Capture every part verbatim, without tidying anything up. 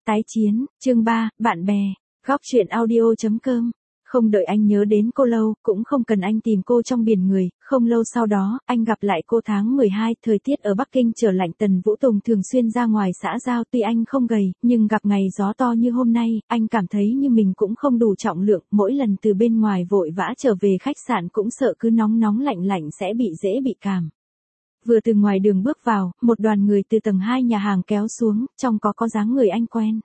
Tái chiến, chương ba, bạn bè, góc truyện audio.com. Không đợi anh nhớ đến cô lâu, cũng không cần anh tìm cô trong biển người, không lâu sau đó, anh gặp lại cô tháng mười hai, thời tiết ở Bắc Kinh trở lạnh. Tần Vũ Tùng thường xuyên ra ngoài xã giao, tuy anh không gầy, nhưng gặp ngày gió to như hôm nay, anh cảm thấy như mình cũng không đủ trọng lượng, mỗi lần từ bên ngoài vội vã trở về khách sạn cũng sợ cứ nóng nóng lạnh lạnh sẽ bị dễ bị cảm. Vừa từ ngoài đường bước vào, một đoàn người từ tầng hai nhà hàng kéo xuống, trong có có dáng người anh quen.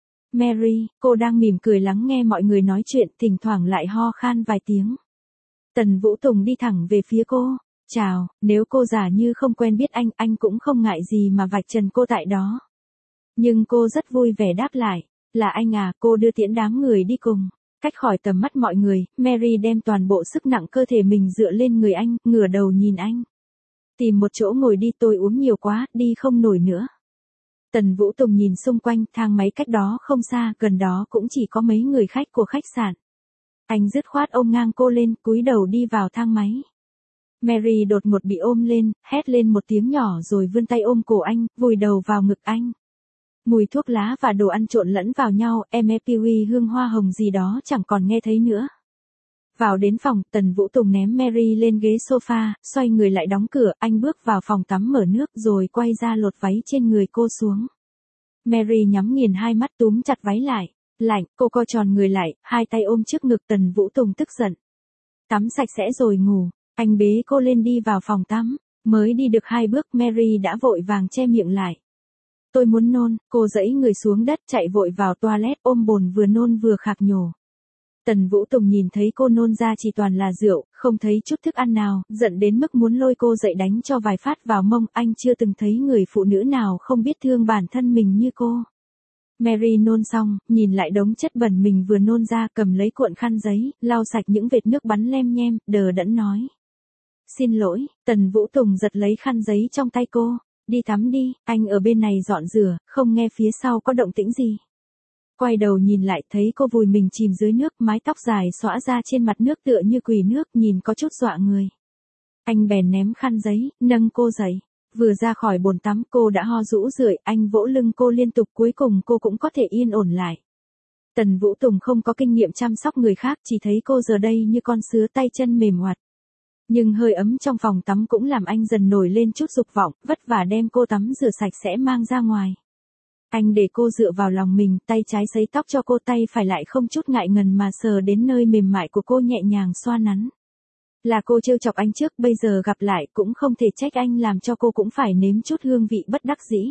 Mary, cô đang mỉm cười lắng nghe mọi người nói chuyện, thỉnh thoảng lại ho khan vài tiếng. Tần Vũ Tùng đi thẳng về phía cô. Chào, nếu cô giả như không quen biết anh, anh cũng không ngại gì mà vạch trần cô tại đó. Nhưng cô rất vui vẻ đáp lại. Là anh à, cô đưa tiễn đám người đi cùng. Cách khỏi tầm mắt mọi người, Mary đem toàn bộ sức nặng cơ thể mình dựa lên người anh, ngửa đầu nhìn anh. Tìm một chỗ ngồi đi, tôi uống nhiều quá, đi không nổi nữa. Tần Vũ Tùng nhìn xung quanh, thang máy cách đó không xa, gần đó cũng chỉ có mấy người khách của khách sạn. Anh dứt khoát ôm ngang cô lên, cúi đầu đi vào thang máy. Mary đột ngột bị ôm lên, hét lên một tiếng nhỏ rồi vươn tay ôm cổ anh, vùi đầu vào ngực anh. Mùi thuốc lá và đồ ăn trộn lẫn vào nhau, em e kiwi hương hoa hồng gì đó chẳng còn nghe thấy nữa. Vào đến phòng, Tần Vũ Tùng ném Mary lên ghế sofa, xoay người lại đóng cửa, anh bước vào phòng tắm mở nước rồi quay ra lột váy trên người cô xuống. Mary nhắm nghiền hai mắt túm chặt váy lại. Lạnh, cô co tròn người lại, hai tay ôm trước ngực. Tần Vũ Tùng tức giận. Tắm sạch sẽ rồi ngủ, anh bế cô lên đi vào phòng tắm. Mới đi được hai bước Mary đã vội vàng che miệng lại. Tôi muốn nôn, cô giãy người xuống đất chạy vội vào toilet ôm bồn vừa nôn vừa khạc nhổ. Tần Vũ Tùng nhìn thấy cô nôn ra chỉ toàn là rượu, không thấy chút thức ăn nào, giận đến mức muốn lôi cô dậy đánh cho vài phát vào mông. Anh chưa từng thấy người phụ nữ nào không biết thương bản thân mình như cô. Mary nôn xong, nhìn lại đống chất bẩn mình vừa nôn ra, cầm lấy cuộn khăn giấy, lau sạch những vệt nước bắn lem nhem, đờ đẫn nói. Xin lỗi. Tần Vũ Tùng giật lấy khăn giấy trong tay cô. Đi tắm đi, anh ở bên này dọn rửa, không nghe phía sau có động tĩnh gì. Quay đầu nhìn lại thấy cô vùi mình chìm dưới nước, mái tóc dài xõa ra trên mặt nước tựa như quỳ nước, nhìn có chút dọa người. Anh bèn ném khăn giấy, nâng cô dậy. Vừa ra khỏi bồn tắm cô đã ho rũ rượi, anh vỗ lưng cô liên tục, cuối cùng cô cũng có thể yên ổn lại. Tần Vũ Tùng không có kinh nghiệm chăm sóc người khác, chỉ thấy cô giờ đây như con sứa tay chân mềm oặt. Nhưng hơi ấm trong phòng tắm cũng làm anh dần nổi lên chút dục vọng, vất vả đem cô tắm rửa sạch sẽ mang ra ngoài. Anh để cô dựa vào lòng mình, tay trái sấy tóc cho cô, tay phải lại không chút ngại ngần mà sờ đến nơi mềm mại của cô nhẹ nhàng xoa nắn. Là cô trêu chọc anh trước, bây giờ gặp lại cũng không thể trách anh làm cho cô cũng phải nếm chút hương vị bất đắc dĩ.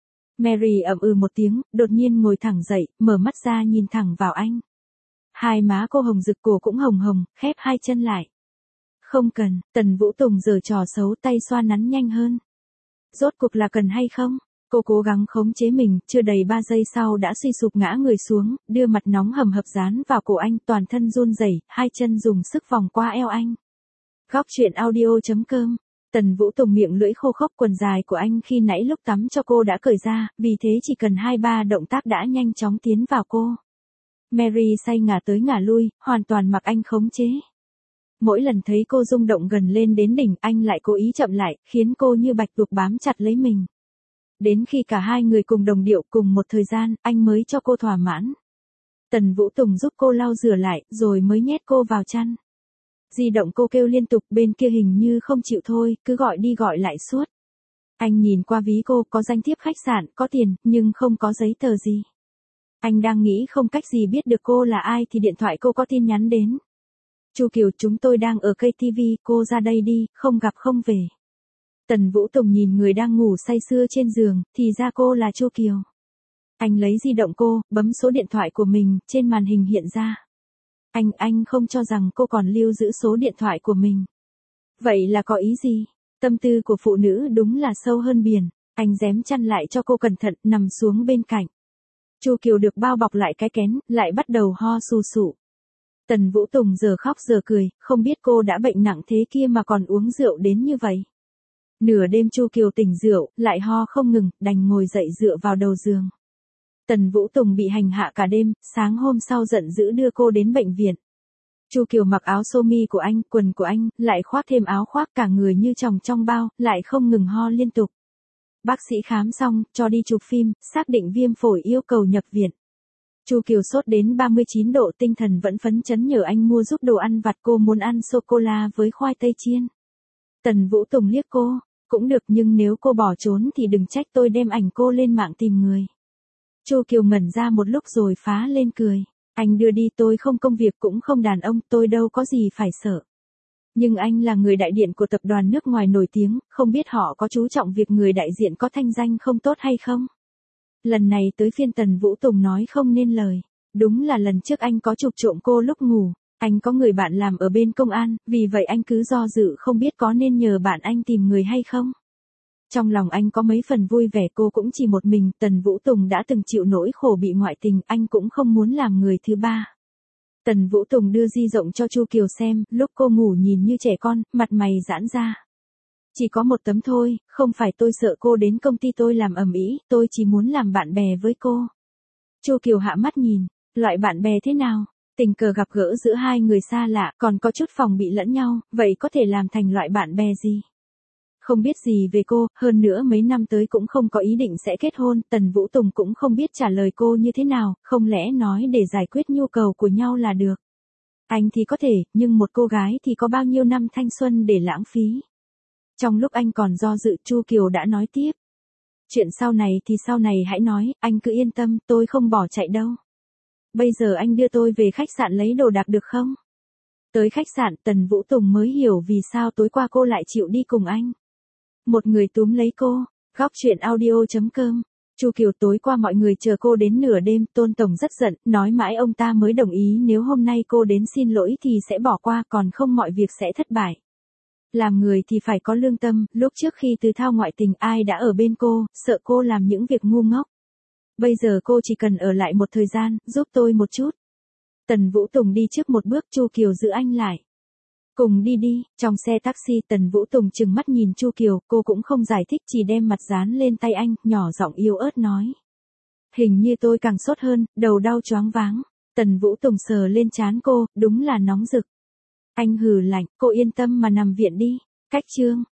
Mary ậm ừ một tiếng, đột nhiên ngồi thẳng dậy, mở mắt ra nhìn thẳng vào anh. Hai má cô hồng rực, cổ cũng hồng hồng, khép hai chân lại. Không cần. Tần Vũ Tùng giở trò xấu, tay xoa nắn nhanh hơn. Rốt cuộc là cần hay không? Cô cố gắng khống chế mình, chưa đầy ba giây sau đã suy sụp ngã người xuống, đưa mặt nóng hầm hập dán vào cổ anh, toàn thân run rẩy, hai chân dùng sức vòng qua eo anh. Góc truyện audio.com. Tần Vũ Tùng miệng lưỡi khô khốc, quần dài của anh khi nãy lúc tắm cho cô đã cởi ra, vì thế chỉ cần hai ba động tác đã nhanh chóng tiến vào cô. Mary say ngả tới ngả lui, hoàn toàn mặc anh khống chế. Mỗi lần thấy cô rung động gần lên đến đỉnh, anh lại cố ý chậm lại, khiến cô như bạch tuộc bám chặt lấy mình. Đến khi cả hai người cùng đồng điệu cùng một thời gian, anh mới cho cô thỏa mãn. Tần Vũ Tùng giúp cô lau rửa lại, rồi mới nhét cô vào chăn. Di động cô kêu liên tục, bên kia hình như không chịu thôi, cứ gọi đi gọi lại suốt. Anh nhìn qua ví cô, có danh thiếp khách sạn, có tiền, nhưng không có giấy tờ gì. Anh đang nghĩ không cách gì biết được cô là ai thì điện thoại cô có tin nhắn đến. Chu Kiều, chúng tôi đang ở cây ti vi, cô ra đây đi, không gặp không về. Tần Vũ Tùng nhìn người đang ngủ say sưa trên giường, thì ra cô là Chu Kiều. Anh lấy di động cô, bấm số điện thoại của mình, trên màn hình hiện ra. Anh, anh không cho rằng cô còn lưu giữ số điện thoại của mình. Vậy là có ý gì? Tâm tư của phụ nữ đúng là sâu hơn biển. Anh rém chăn lại cho cô cẩn thận, nằm xuống bên cạnh. Chu Kiều được bao bọc lại cái kén, lại bắt đầu ho sù sụ. Tần Vũ Tùng giờ khóc giờ cười, không biết cô đã bệnh nặng thế kia mà còn uống rượu đến như vậy. Nửa đêm Chu Kiều tỉnh rượu, lại ho không ngừng, đành ngồi dậy dựa vào đầu giường. Tần Vũ Tùng bị hành hạ cả đêm, sáng hôm sau giận dữ đưa cô đến bệnh viện. Chu Kiều mặc áo sơ mi của anh, quần của anh, lại khoác thêm áo khoác, cả người như chồng trong bao, lại không ngừng ho liên tục. Bác sĩ khám xong, cho đi chụp phim, xác định viêm phổi yêu cầu nhập viện. Chu Kiều sốt đến ba mươi chín độ, tinh thần vẫn phấn chấn nhờ anh mua giúp đồ ăn vặt, cô muốn ăn sô-cô-la với khoai tây chiên. Tần Vũ Tùng liếc cô, cũng được nhưng nếu cô bỏ trốn thì đừng trách tôi đem ảnh cô lên mạng tìm người. Chu Kiều ngẩn ra một lúc rồi phá lên cười. Anh đưa đi, tôi không công việc cũng không đàn ông, tôi đâu có gì phải sợ. Nhưng anh là người đại diện của tập đoàn nước ngoài nổi tiếng, không biết họ có chú trọng việc người đại diện có thanh danh không tốt hay không? Lần này tới phiên Tần Vũ Tùng nói không nên lời. Đúng là lần trước anh có chụp trộm cô lúc ngủ. Anh có người bạn làm ở bên công an, vì vậy anh cứ do dự không biết có nên nhờ bạn anh tìm người hay không. Trong lòng anh có mấy phần vui vẻ, cô cũng chỉ một mình. Tần Vũ Tùng đã từng chịu nỗi khổ bị ngoại tình, anh cũng không muốn làm người thứ ba. Tần Vũ Tùng đưa di động cho Chu Kiều xem, lúc cô ngủ nhìn như trẻ con, mặt mày giãn ra. Chỉ có một tấm thôi, không phải tôi sợ cô đến công ty tôi làm ầm ĩ, tôi chỉ muốn làm bạn bè với cô. Chu Kiều hạ mắt nhìn, loại bạn bè thế nào? Tình cờ gặp gỡ giữa hai người xa lạ, còn có chút phòng bị lẫn nhau, vậy có thể làm thành loại bạn bè gì? Không biết gì về cô, hơn nữa mấy năm tới cũng không có ý định sẽ kết hôn, Tần Vũ Tùng cũng không biết trả lời cô như thế nào, không lẽ nói để giải quyết nhu cầu của nhau là được. Anh thì có thể, nhưng một cô gái thì có bao nhiêu năm thanh xuân để lãng phí. Trong lúc anh còn do dự, Chu Kiều đã nói tiếp. Chuyện sau này thì sau này hãy nói, anh cứ yên tâm, tôi không bỏ chạy đâu. Bây giờ anh đưa tôi về khách sạn lấy đồ đạc được không? Tới khách sạn, Tần Vũ Tùng mới hiểu vì sao tối qua cô lại chịu đi cùng anh. Một người túm lấy cô, góc chuyện audio chấm com. Chu Kiều, tối qua mọi người chờ cô đến nửa đêm, Tôn Tổng rất giận, nói mãi ông ta mới đồng ý nếu hôm nay cô đến xin lỗi thì sẽ bỏ qua, còn không mọi việc sẽ thất bại. Làm người thì phải có lương tâm, lúc trước khi Từ Thao ngoại tình ai đã ở bên cô, sợ cô làm những việc ngu ngốc. Bây giờ cô chỉ cần ở lại một thời gian, giúp tôi một chút. Tần Vũ Tùng đi trước một bước, Chu Kiều giữ anh lại. Cùng đi đi, trong xe taxi Tần Vũ Tùng trừng mắt nhìn Chu Kiều, cô cũng không giải thích, chỉ đem mặt dán lên tay anh, nhỏ giọng yếu ớt nói. Hình như tôi càng sốt hơn, đầu đau choáng váng. Tần Vũ Tùng sờ lên trán cô, đúng là nóng rực. Anh hừ lạnh, cô yên tâm mà nằm viện đi. Cách chương.